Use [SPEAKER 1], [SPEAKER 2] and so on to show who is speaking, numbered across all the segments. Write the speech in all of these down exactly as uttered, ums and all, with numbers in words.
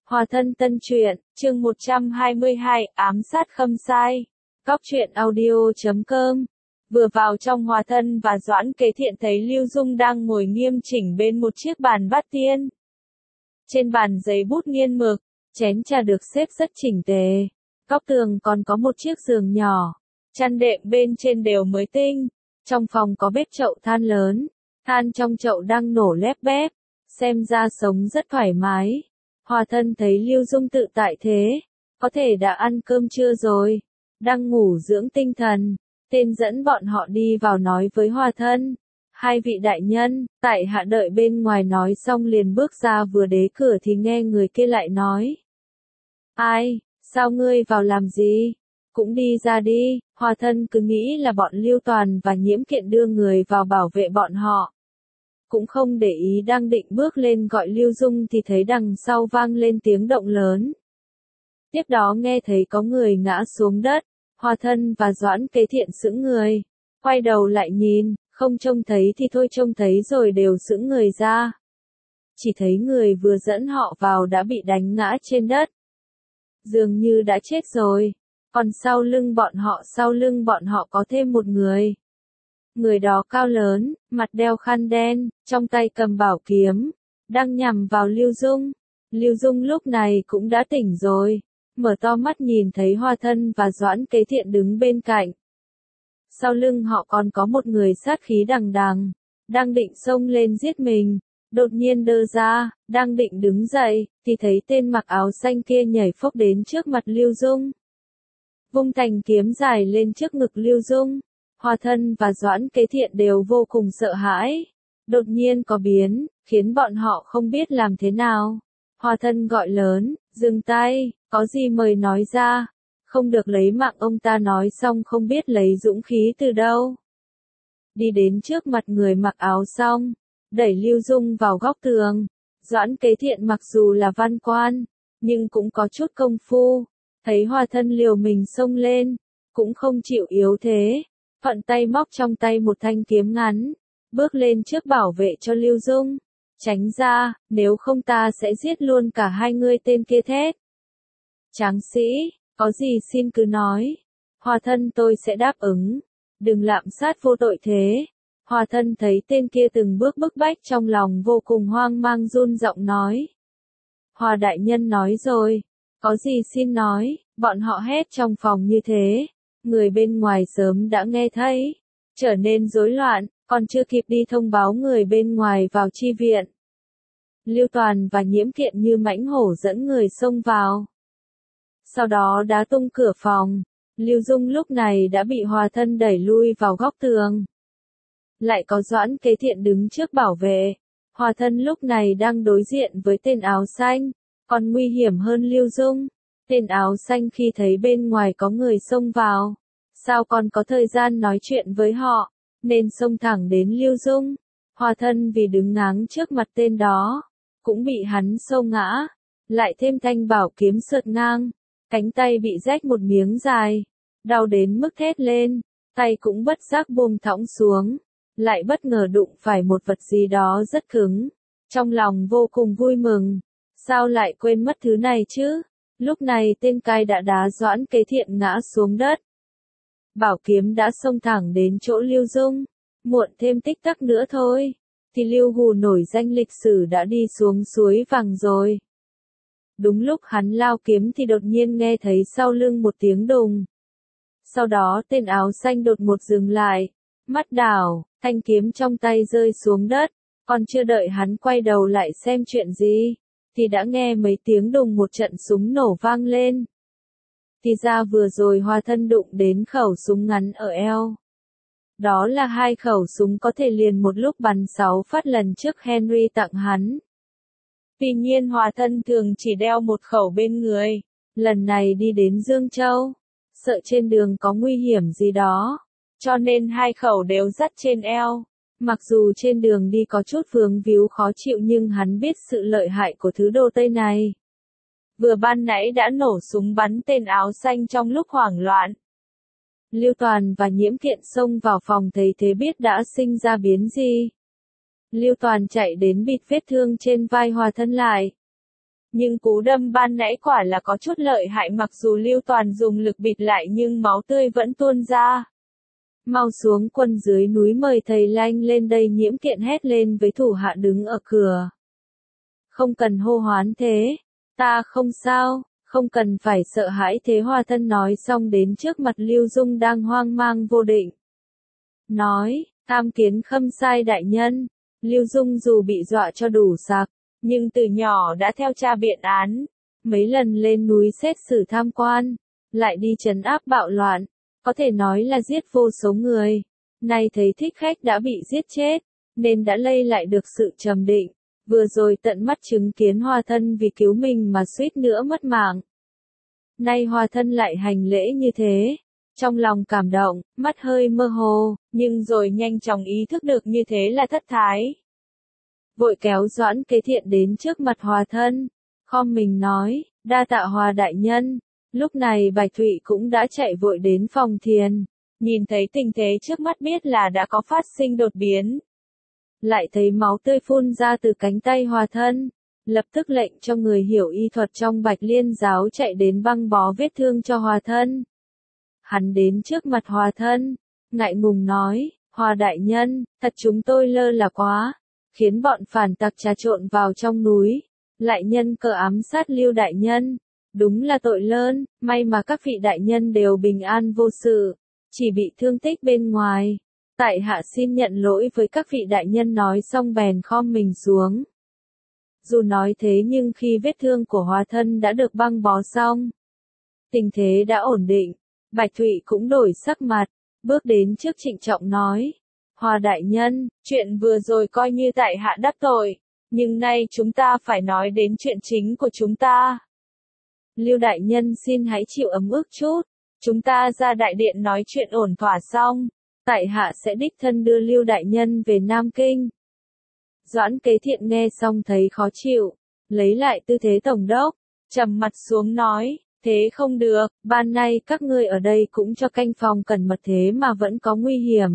[SPEAKER 1] Hòa thân tân truyện, chương một trăm hai mươi hai, ám sát Khâm Sai. Góc truyện audio chấm com. Vừa vào trong Hòa thân và Doãn Kế Thiện thấy Lưu Dung đang ngồi nghiêm chỉnh bên một chiếc bàn bát tiên. Trên bàn giấy bút nghiên mực, chén trà được xếp rất chỉnh tề. Góc tường còn có một chiếc giường nhỏ, chăn đệm bên trên đều mới tinh. Trong phòng có bếp chậu than lớn, than trong chậu đang nổ lép bép, xem ra sống rất thoải mái. Hòa thân thấy Lưu Dung tự tại thế, có thể đã ăn cơm trưa rồi, đang ngủ dưỡng tinh thần, tên dẫn bọn họ đi vào nói với Hòa thân. Hai vị đại nhân, tại hạ đợi bên ngoài nói xong liền bước ra vừa đế cửa thì nghe người kia lại nói. Ai, sao ngươi vào làm gì? Cũng đi ra đi. Hòa thân cứ nghĩ là bọn Lưu Toàn và Nhiễm Kiện đưa người vào bảo vệ bọn họ. Cũng không để ý đang định bước lên gọi Lưu Dung thì thấy đằng sau vang lên tiếng động lớn. Tiếp đó nghe thấy có người ngã xuống đất, Hòa thân và Doãn Kế Thiện sững người, quay đầu lại nhìn, không trông thấy thì thôi trông thấy rồi đều sững người ra. Chỉ thấy người vừa dẫn họ vào đã bị đánh ngã trên đất. Dường như đã chết rồi, còn sau lưng bọn họ sau lưng bọn họ có thêm một người. Người đó cao lớn, mặt đeo khăn đen, trong tay cầm bảo kiếm, đang nhằm vào Lưu Dung. Lưu Dung lúc này cũng đã tỉnh rồi, mở to mắt nhìn thấy Hòa thân và Doãn Kế Thiện đứng bên cạnh. Sau lưng họ còn có một người sát khí đằng đằng, đang định xông lên giết mình, đột nhiên đơ ra, đang định đứng dậy, thì thấy tên mặc áo xanh kia nhảy phốc đến trước mặt Lưu Dung. Vung thành kiếm dài lên trước ngực Lưu Dung. Hòa thân và Doãn Kế Thiện đều vô cùng sợ hãi. Đột nhiên có biến, khiến bọn họ không biết làm thế nào. Hòa thân gọi lớn, dừng tay, có gì mời nói ra. Không được lấy mạng ông ta nói xong không biết lấy dũng khí từ đâu. Đi đến trước mặt người mặc áo xong, đẩy Lưu Dung vào góc tường. Doãn Kế Thiện mặc dù là văn quan, nhưng cũng có chút công phu. Thấy Hòa thân liều mình xông lên, cũng không chịu yếu thế. Thuận tay móc trong tay một thanh kiếm ngắn, bước lên trước bảo vệ cho Lưu Dung. Tránh ra, nếu không ta sẽ giết luôn cả hai ngươi. Tên kia thét. Tráng sĩ, có gì xin cứ nói. Hòa thân tôi sẽ đáp ứng. Đừng lạm sát vô tội thế. Hòa thân thấy tên kia từng bước bức bách trong lòng vô cùng hoang mang run giọng nói. Hòa đại nhân nói rồi, có gì xin nói. Bọn họ hét trong phòng như thế. Người bên ngoài sớm đã nghe thấy, trở nên rối loạn, còn chưa kịp đi thông báo người bên ngoài vào chi viện. Lưu Toàn và Nhiễm Kiện như mãnh hổ dẫn người xông vào. Sau đó đá tung cửa phòng, Lưu Dung lúc này đã bị Hòa thân đẩy lui vào góc tường. Lại có Doãn Kế Thiện đứng trước bảo vệ, Hòa thân lúc này đang đối diện với tên áo xanh, còn nguy hiểm hơn Lưu Dung. Tên áo xanh khi thấy bên ngoài có người xông vào, sao còn có thời gian nói chuyện với họ, nên xông thẳng đến Lưu Dung. Hòa thân vì đứng ngáng trước mặt tên đó, cũng bị hắn xô ngã, lại thêm thanh bảo kiếm sượt ngang, cánh tay bị rách một miếng dài, đau đến mức thét lên, tay cũng bất giác buông thõng xuống, lại bất ngờ đụng phải một vật gì đó rất cứng, trong lòng vô cùng vui mừng, sao lại quên mất thứ này chứ? Lúc này tên cai đã đá Doãn Kế Thiện ngã xuống đất. Bảo kiếm đã xông thẳng đến chỗ Lưu Dung. Muộn thêm tích tắc nữa thôi, thì Lưu Hù nổi danh lịch sử đã đi xuống suối vàng rồi. Đúng lúc hắn lao kiếm thì đột nhiên nghe thấy sau lưng một tiếng đùng. Sau đó tên áo xanh đột ngột dừng lại, mắt đảo, thanh kiếm trong tay rơi xuống đất, còn chưa đợi hắn quay đầu lại xem chuyện gì. Thì đã nghe mấy tiếng đùng một trận súng nổ vang lên. Thì ra vừa rồi Hòa thân đụng đến khẩu súng ngắn ở eo. Đó là hai khẩu súng có thể liền một lúc bắn sáu phát lần trước Henry tặng hắn. Tuy nhiên Hòa thân thường chỉ đeo một khẩu bên người. Lần này đi đến Dương Châu, sợ trên đường có nguy hiểm gì đó, cho nên hai khẩu đều dắt trên eo. Mặc dù trên đường đi có chút vướng víu khó chịu nhưng hắn biết sự lợi hại của thứ đồ Tây này. Vừa ban nãy đã nổ súng bắn tên áo xanh trong lúc hoảng loạn. Lưu Toàn và Nhiễm Kiện xông vào phòng thấy thế biết đã sinh ra biến gì. Lưu Toàn chạy đến bịt vết thương trên vai Hòa thân lại. Nhưng cú đâm ban nãy quả là có chút lợi hại, mặc dù Lưu Toàn dùng lực bịt lại nhưng máu tươi vẫn tuôn ra. Mau xuống, quân dưới núi mời thầy Lanh lên đây, Nhiễm Kiện hét lên với thủ hạ đứng ở cửa. Không cần hô hoán thế, ta không sao, không cần phải sợ hãi thế. Hòa Thân nói xong đến trước mặt Lưu Dung đang hoang mang vô định. Nói, tham kiến Khâm Sai đại nhân. Lưu Dung dù bị dọa cho đủ sặc, nhưng từ nhỏ đã theo cha biện án, mấy lần lên núi xét xử tham quan, lại đi trấn áp bạo loạn, có thể nói là giết vô số người. Nay thấy thích khách đã bị giết chết, nên đã lây lại được sự trầm định. Vừa rồi tận mắt chứng kiến Hòa Thân vì cứu mình mà suýt nữa mất mạng. Nay Hòa Thân lại hành lễ như thế, trong lòng cảm động, mắt hơi mơ hồ, nhưng rồi nhanh chóng ý thức được như thế là thất thái. Vội kéo Doãn Kế Thiện đến trước mặt Hòa Thân, khom mình nói, đa tạ Hòa đại nhân. Lúc này Bạch Thụy cũng đã chạy vội đến phòng thiền, nhìn thấy tình thế trước mắt biết là đã có phát sinh đột biến. Lại thấy máu tươi phun ra từ cánh tay Hòa Thân, lập tức lệnh cho người hiểu y thuật trong Bạch Liên giáo chạy đến băng bó vết thương cho Hòa Thân. Hắn đến trước mặt Hòa Thân, ngại ngùng nói, Hòa đại nhân, thật chúng tôi lơ là quá, khiến bọn phản tặc trà trộn vào trong núi, lại nhân cơ ám sát Lưu đại nhân. Đúng là tội lớn, may mà các vị đại nhân đều bình an vô sự, chỉ bị thương tích bên ngoài. Tại hạ xin nhận lỗi với các vị đại nhân. Nói xong bèn khom mình xuống. Dù nói thế nhưng khi vết thương của Hòa Thân đã được băng bó xong, tình thế đã ổn định, Bạch Thụy cũng đổi sắc mặt, bước đến trước trịnh trọng nói, Hòa đại nhân, chuyện vừa rồi coi như tại hạ đắc tội, nhưng nay chúng ta phải nói đến chuyện chính của chúng ta. Lưu đại nhân xin hãy chịu ấm ức chút, chúng ta ra đại điện nói chuyện ổn thỏa xong, tại hạ sẽ đích thân đưa Lưu đại nhân về Nam Kinh. Doãn Kế Thiện nghe xong thấy khó chịu, lấy lại tư thế tổng đốc, trầm mặt xuống nói, thế không được, ban nay các ngươi ở đây cũng cho canh phòng cẩn mật thế mà vẫn có nguy hiểm.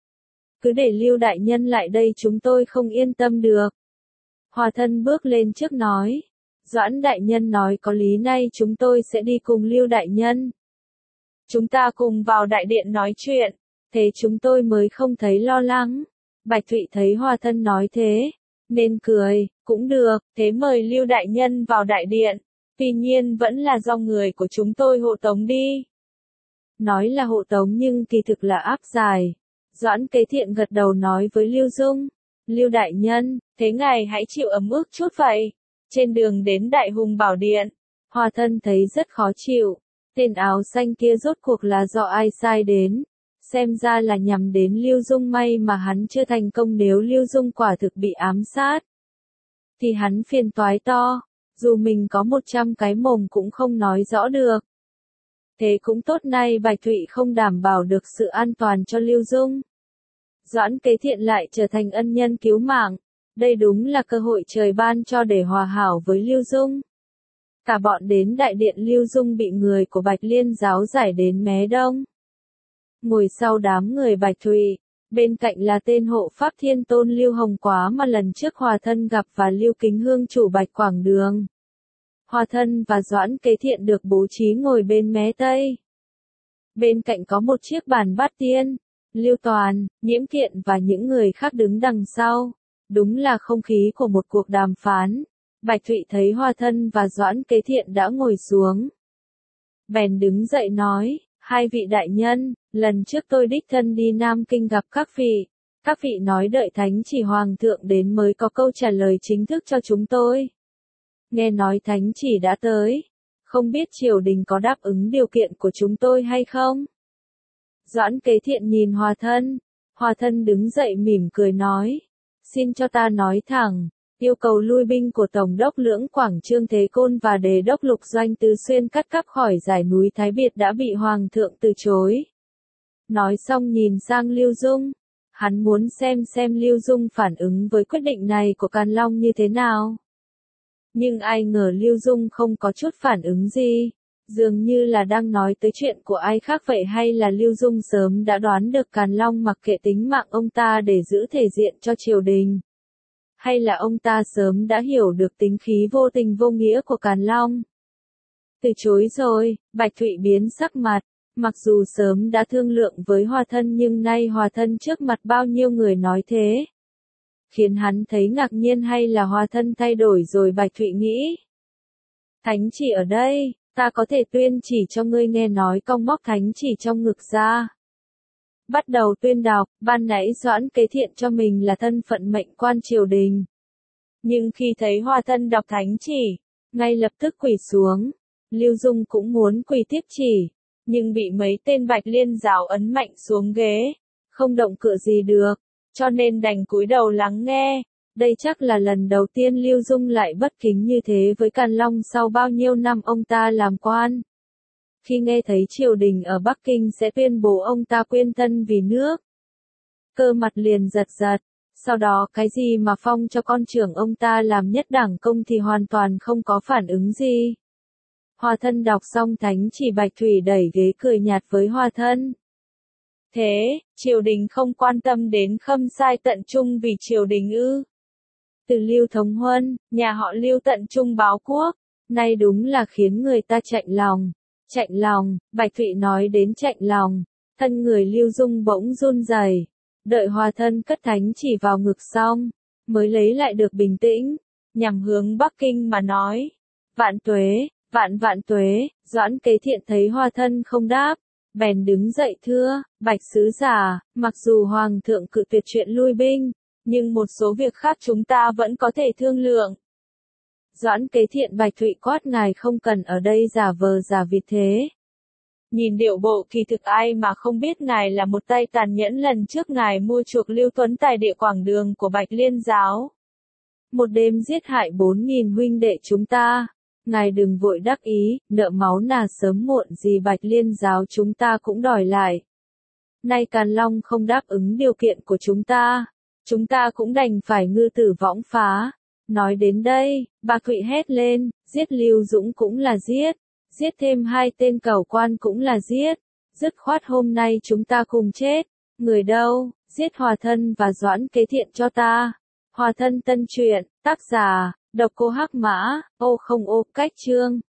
[SPEAKER 1] Cứ để Lưu đại nhân lại đây chúng tôi không yên tâm được. Hòa Thân bước lên trước nói, Doãn đại nhân nói có lý, nay chúng tôi sẽ đi cùng Lưu đại nhân. Chúng ta cùng vào đại điện nói chuyện, thế chúng tôi mới không thấy lo lắng. Bạch Thụy thấy Hòa Thân nói thế, nên cười, cũng được, thế mời Lưu đại nhân vào đại điện, tuy nhiên vẫn là do người của chúng tôi hộ tống đi. Nói là hộ tống nhưng kỳ thực là áp giải. Doãn Kế Thiện gật đầu nói với Lưu Dung, Lưu đại nhân, thế ngài hãy chịu ấm ức chút vậy. Trên đường đến Đại Hùng Bảo Điện, Hòa Thân thấy rất khó chịu, tên áo xanh kia rốt cuộc là do ai sai đến, xem ra là nhằm đến Lưu Dung, may mà hắn chưa thành công, nếu Lưu Dung quả thực bị ám sát, thì hắn phiền toái to, dù mình có một trăm cái mồm cũng không nói rõ được. Thế cũng tốt, nay Bạch Thụy không đảm bảo được sự an toàn cho Lưu Dung. Doãn Kế Thiện lại trở thành ân nhân cứu mạng. Đây đúng là cơ hội trời ban cho để hòa hảo với Lưu Dung. Cả bọn đến đại điện, Lưu Dung bị người của Bạch Liên giáo giải đến mé đông. Ngồi sau đám người Bạch Thụy, bên cạnh là tên hộ pháp Thiên Tôn Lưu Hồng Quá mà lần trước Hòa Thân gặp và Lưu Kính Hương chủ Bạch Quảng Đường. Hòa Thân và Doãn Kế Thiện được bố trí ngồi bên mé tây. Bên cạnh có một chiếc bàn bát tiên, Lưu Toàn, Nhiễm Kiện và những người khác đứng đằng sau. Đúng là không khí của một cuộc đàm phán. Bạch Thụy thấy Hòa Thân và Doãn Kế Thiện đã ngồi xuống, bèn đứng dậy nói, hai vị đại nhân, lần trước tôi đích thân đi Nam Kinh gặp các vị. Các vị nói đợi Thánh Chỉ Hoàng thượng đến mới có câu trả lời chính thức cho chúng tôi. Nghe nói Thánh Chỉ đã tới, không biết triều đình có đáp ứng điều kiện của chúng tôi hay không? Doãn Kế Thiện nhìn Hòa Thân, Hòa Thân đứng dậy mỉm cười nói, xin cho ta nói thẳng, yêu cầu lui binh của Tổng đốc Lưỡng Quảng Trương Thế Côn và Đề đốc Lục Doanh Tứ Xuyên cắt cắp khỏi dải núi Thái Biệt đã bị Hoàng thượng từ chối. Nói xong nhìn sang Lưu Dung, hắn muốn xem xem Lưu Dung phản ứng với quyết định này của Càn Long như thế nào. Nhưng ai ngờ Lưu Dung không có chút phản ứng gì, dường như là đang nói tới chuyện của ai khác vậy, hay là Lưu Dung sớm đã đoán được Càn Long mặc kệ tính mạng ông ta để giữ thể diện cho triều đình. Hay là ông ta sớm đã hiểu được tính khí vô tình vô nghĩa của Càn Long? Từ chối rồi, Bạch Thụy biến sắc mặt. Mặc dù sớm đã thương lượng với Hòa Thân nhưng nay Hòa Thân trước mặt bao nhiêu người nói thế. Khiến hắn thấy ngạc nhiên, hay là Hòa Thân thay đổi rồi? Bạch Thụy nghĩ. Thánh chỉ ở đây, ta có thể tuyên chỉ cho ngươi nghe. Nói cong móc thánh chỉ trong ngực ra. Bắt đầu tuyên đọc. Ban nãy Doãn Kế Thiện cho mình là thân phận mệnh quan triều đình. Nhưng khi thấy Hòa Thân đọc thánh chỉ, ngay lập tức quỳ xuống. Lưu Dung cũng muốn quỳ tiếp chỉ, nhưng bị mấy tên Bạch Liên giáo ấn mạnh xuống ghế, không động cựa gì được, cho nên đành cúi đầu lắng nghe. Đây chắc là lần đầu tiên Lưu Dung lại bất kính như thế với Càn Long sau bao nhiêu năm ông ta làm quan. Khi nghe thấy triều đình ở Bắc Kinh sẽ tuyên bố ông ta quyên thân vì nước, cơ mặt liền giật giật. Sau đó cái gì mà phong cho con trưởng ông ta làm nhất đảng công thì hoàn toàn không có phản ứng gì. Hòa Thân đọc xong thánh chỉ, Bạch Thủy đẩy ghế cười nhạt với Hòa Thân. Thế, triều đình không quan tâm đến Khâm Sai tận trung vì triều đình ư? Từ Lưu Thống Huân, nhà họ Lưu tận trung báo quốc, nay đúng là khiến người ta chạnh lòng. Chạnh lòng, Bạch Thụy nói đến chạnh lòng, thân người Lưu Dung bỗng run rẩy. Đợi Hòa Thân cất thánh chỉ vào ngực xong, mới lấy lại được bình tĩnh, nhằm hướng Bắc Kinh mà nói. Vạn tuế, vạn vạn tuế. Doãn Kế Thiện thấy Hòa Thân không đáp, bèn đứng dậy thưa, Bạch sứ giả, mặc dù Hoàng thượng cự tuyệt chuyện lui binh, nhưng một số việc khác chúng ta vẫn có thể thương lượng. Doãn Kế Thiện Bạch Thụy quát, ngài không cần ở đây giả vờ giả vịt thế. Nhìn điệu bộ kỳ thực ai mà không biết ngài là một tay tàn nhẫn. Lần trước ngài mua chuộc Lưu Tuấn tại địa Quảng Đường của Bạch Liên giáo. Một đêm giết hại bốn nghìn huynh đệ chúng ta. Ngài đừng vội đắc ý, nợ máu nà sớm muộn gì Bạch Liên giáo chúng ta cũng đòi lại. Nay Càn Long không đáp ứng điều kiện của chúng ta, chúng ta cũng đành phải ngư tử võng phá. Nói đến đây, Bạch Thụy hét lên, giết Lưu Dũng cũng là giết, giết thêm hai tên cẩu quan cũng là giết, dứt khoát hôm nay chúng ta cùng chết. Người đâu, giết Hòa Thân và Doãn Kế Thiện cho ta. Hòa Thân tân truyện, tác giả, Độc Cô Hắc Mã, ô không ô, cách chương.